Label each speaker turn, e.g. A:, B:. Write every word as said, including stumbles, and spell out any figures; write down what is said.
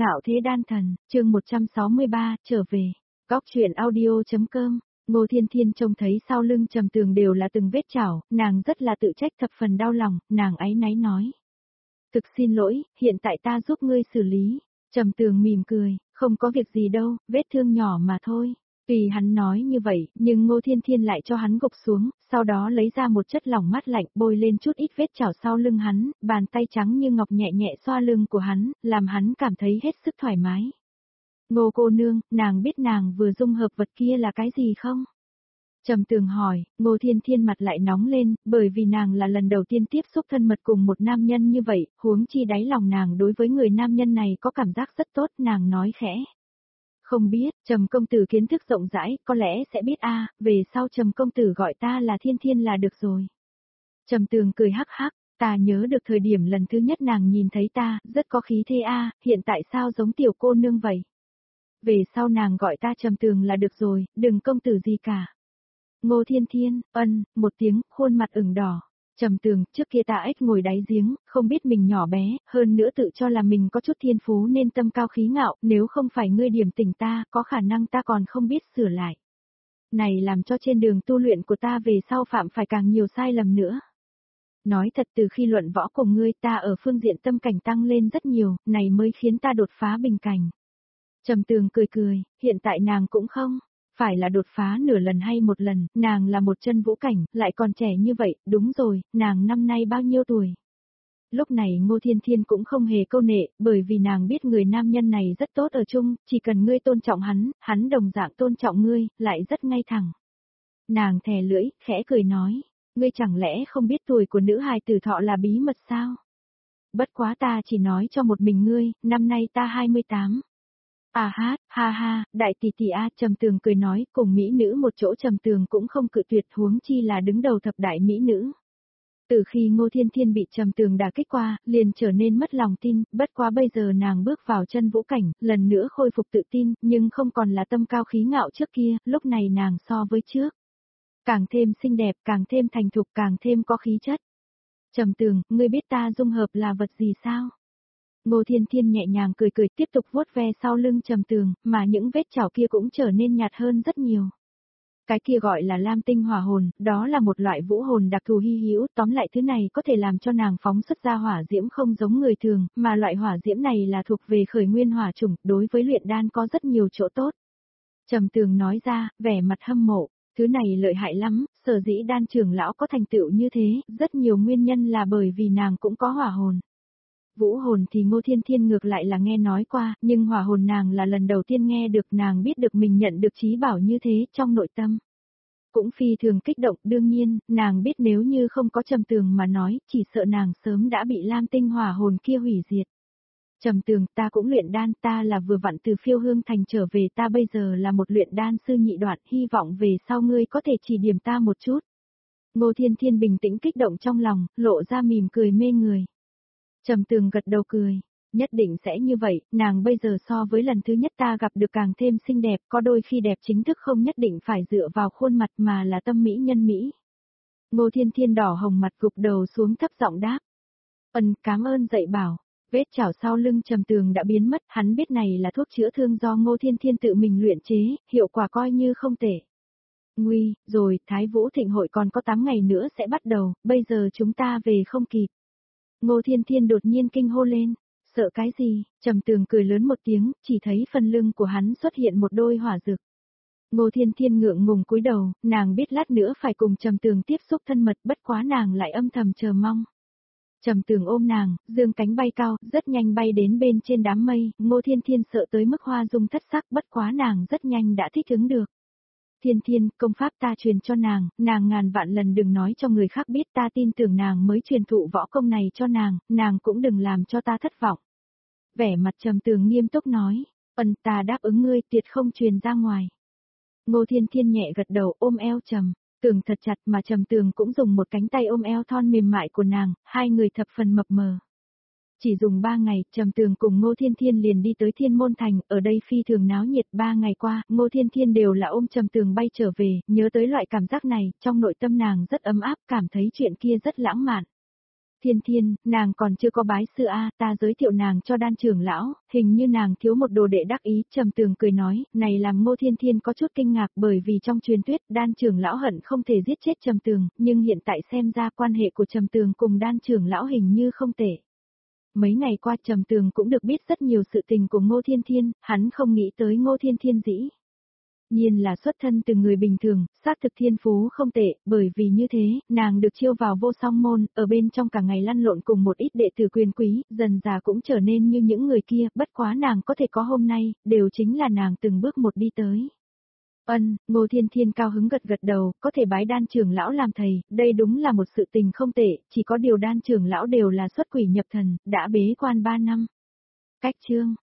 A: Ngạo thế đan thần, chương một trăm sáu mươi ba, trở về. Góc truyện audio.com. Ngô Thiên Thiên trông thấy sau lưng Trầm Tường đều là từng vết chảo, nàng rất là tự trách thập phần đau lòng, nàng áy náy nói. Thực xin lỗi, hiện tại ta giúp ngươi xử lý. Trầm Tường mỉm cười, không có việc gì đâu, vết thương nhỏ mà thôi. Tùy hắn nói như vậy, nhưng Ngô Thiên Thiên lại cho hắn gục xuống, sau đó lấy ra một chất lỏng mát lạnh bôi lên chút ít vết chảo sau lưng hắn, bàn tay trắng như ngọc nhẹ nhẹ xoa lưng của hắn, làm hắn cảm thấy hết sức thoải mái. Ngô cô nương, nàng biết nàng vừa dung hợp vật kia là cái gì không? Trầm Tường hỏi, Ngô Thiên Thiên mặt lại nóng lên, bởi vì nàng là lần đầu tiên tiếp xúc thân mật cùng một nam nhân như vậy, huống chi đáy lòng nàng đối với người nam nhân này có cảm giác rất tốt, nàng nói khẽ. Không biết, Trầm công tử kiến thức rộng rãi, có lẽ sẽ biết a, về sau Trầm công tử gọi ta là Thiên Thiên là được rồi. Trầm Tường cười hắc hắc, ta nhớ được thời điểm lần thứ nhất nàng nhìn thấy ta, rất có khí thế a, hiện tại sao giống tiểu cô nương vậy? Về sau nàng gọi ta Trầm Tường là được rồi, đừng công tử gì cả. Ngô Thiên Thiên, ân, một tiếng, khuôn mặt ửng đỏ. Trầm Tường, trước kia ta ếch ngồi đáy giếng, không biết mình nhỏ bé, hơn nữa tự cho là mình có chút thiên phú nên tâm cao khí ngạo, nếu không phải ngươi điểm tỉnh ta, có khả năng ta còn không biết sửa lại. Này làm cho trên đường tu luyện của ta về sau phạm phải càng nhiều sai lầm nữa. Nói thật, từ khi luận võ cùng ngươi ta ở phương diện tâm cảnh tăng lên rất nhiều, này mới khiến ta đột phá bình cảnh. Trầm Tường cười cười, hiện tại nàng cũng không. Phải là đột phá nửa lần hay một lần, nàng là một chân vũ cảnh, lại còn trẻ như vậy, đúng rồi, nàng năm nay bao nhiêu tuổi? Lúc này Ngô Thiên Thiên cũng không hề câu nệ, bởi vì nàng biết người nam nhân này rất tốt ở chung, chỉ cần ngươi tôn trọng hắn, hắn đồng dạng tôn trọng ngươi, lại rất ngay thẳng. Nàng thè lưỡi, khẽ cười nói, ngươi chẳng lẽ không biết tuổi của nữ hài tử thọ là bí mật sao? Bất quá ta chỉ nói cho một mình ngươi, năm nay ta hai mươi tám. À hát, ha ha, đại tỷ tỷ a, Trầm Tường cười nói, cùng mỹ nữ một chỗ Trầm Tường cũng không cự tuyệt, huống chi là đứng đầu thập đại mỹ nữ. Từ khi Ngô Thiên Thiên bị Trầm Tường đả kích qua, liền trở nên mất lòng tin, bất quá bây giờ nàng bước vào chân vũ cảnh, lần nữa khôi phục tự tin, nhưng không còn là tâm cao khí ngạo trước kia, lúc này nàng so với trước. Càng thêm xinh đẹp, càng thêm thành thục, càng thêm có khí chất. Trầm Tường, ngươi biết ta dung hợp là vật gì sao? Ngô Thiên Thiên nhẹ nhàng cười cười tiếp tục vuốt ve sau lưng Trầm Tường, mà những vết chảo kia cũng trở nên nhạt hơn rất nhiều. Cái kia gọi là lam tinh hỏa hồn, đó là một loại vũ hồn đặc thù hy hữu, tóm lại thứ này có thể làm cho nàng phóng xuất ra hỏa diễm không giống người thường, mà loại hỏa diễm này là thuộc về khởi nguyên hỏa chủng, đối với luyện đan có rất nhiều chỗ tốt. Trầm Tường nói ra, vẻ mặt hâm mộ, thứ này lợi hại lắm, sở dĩ đan trưởng lão có thành tựu như thế, rất nhiều nguyên nhân là bởi vì nàng cũng có hỏa hồn. Vũ hồn thì Ngô Thiên Thiên ngược lại là nghe nói qua, nhưng hỏa hồn nàng là lần đầu tiên nghe được, nàng biết được mình nhận được trí bảo như thế trong nội tâm. Cũng phi thường kích động, đương nhiên, nàng biết nếu như không có Trầm Tường mà nói, chỉ sợ nàng sớm đã bị lam tinh hỏa hồn kia hủy diệt. Trầm Tường, ta cũng luyện đan, ta là vừa vặn từ Phiêu Hương Thành trở về, ta bây giờ là một luyện đan sư nhị đoạn, hy vọng về sau ngươi có thể chỉ điểm ta một chút. Ngô Thiên Thiên bình tĩnh kích động trong lòng, lộ ra mỉm cười mê người. Trầm Tường gật đầu cười, nhất định sẽ như vậy, nàng bây giờ so với lần thứ nhất ta gặp được càng thêm xinh đẹp, có đôi khi đẹp chính thức không nhất định phải dựa vào khuôn mặt mà là tâm mỹ nhân mỹ. Ngô Thiên Thiên đỏ hồng mặt gục đầu xuống thấp giọng đáp. Ân, cảm ơn dạy bảo, vết chảo sau lưng Trầm Tường đã biến mất, hắn biết này là thuốc chữa thương do Ngô Thiên Thiên tự mình luyện chế, hiệu quả coi như không tệ. Nguy, rồi, Thái Vũ Thịnh hội còn có tám ngày nữa sẽ bắt đầu, bây giờ chúng ta về không kịp. Ngô Thiên Thiên đột nhiên kinh hô lên, sợ cái gì? Trầm Tường cười lớn một tiếng, chỉ thấy phần lưng của hắn xuất hiện một đôi hỏa dược. Ngô Thiên Thiên ngượng ngùng cúi đầu, nàng biết lát nữa phải cùng Trầm Tường tiếp xúc thân mật, bất quá nàng lại âm thầm chờ mong. Trầm Tường ôm nàng, dương cánh bay cao, rất nhanh bay đến bên trên đám mây, Ngô Thiên Thiên sợ tới mức hoa dung thất sắc, bất quá nàng rất nhanh đã thích ứng được. Thiên Thiên, công pháp ta truyền cho nàng, nàng ngàn vạn lần đừng nói cho người khác biết, ta tin tưởng nàng mới truyền thụ võ công này cho nàng, nàng cũng đừng làm cho ta thất vọng. Vẻ mặt Trầm Tường nghiêm túc nói, ân, ta đáp ứng ngươi, tuyệt không truyền ra ngoài. Ngô Thiên Thiên nhẹ gật đầu, ôm eo Trầm Tường thật chặt, mà Trầm Tường cũng dùng một cánh tay ôm eo thon mềm mại của nàng, hai người thập phần mập mờ. Chỉ dùng ba ngày, Trầm Tường cùng Ngô Thiên Thiên liền đi tới Thiên Môn Thành, ở đây phi thường náo nhiệt, ba ngày qua, Ngô Thiên Thiên đều là ôm Trầm Tường bay trở về, nhớ tới loại cảm giác này, trong nội tâm nàng rất ấm áp, cảm thấy chuyện kia rất lãng mạn. Thiên Thiên, nàng còn chưa có bái sư a, ta giới thiệu nàng cho Đan trưởng lão, hình như nàng thiếu một đồ đệ đắc ý, Trầm Tường cười nói, này làm Ngô Thiên Thiên có chút kinh ngạc bởi vì trong truyền thuyết Đan trưởng lão hận không thể giết chết Trầm Tường, nhưng hiện tại xem ra quan hệ của Trầm Tường cùng Đan trưởng lão hình như không tệ. Mấy ngày qua Trầm Tường cũng được biết rất nhiều sự tình của Ngô Thiên Thiên, hắn không nghĩ tới Ngô Thiên Thiên dĩ nhiên là xuất thân từ người bình thường, xác thực thiên phú không tệ, bởi vì như thế, nàng được chiêu vào vô song môn, ở bên trong cả ngày lăn lộn cùng một ít đệ tử quyền quý, dần già cũng trở nên như những người kia, bất quá nàng có thể có hôm nay, đều chính là nàng từng bước một đi tới. Ân, Ngô Thiên Thiên cao hứng gật gật đầu, có thể bái Đan trưởng lão làm thầy, đây đúng là một sự tình không tệ, chỉ có điều Đan trưởng lão đều là xuất quỷ nhập thần, đã bế quan ba năm. Cách chương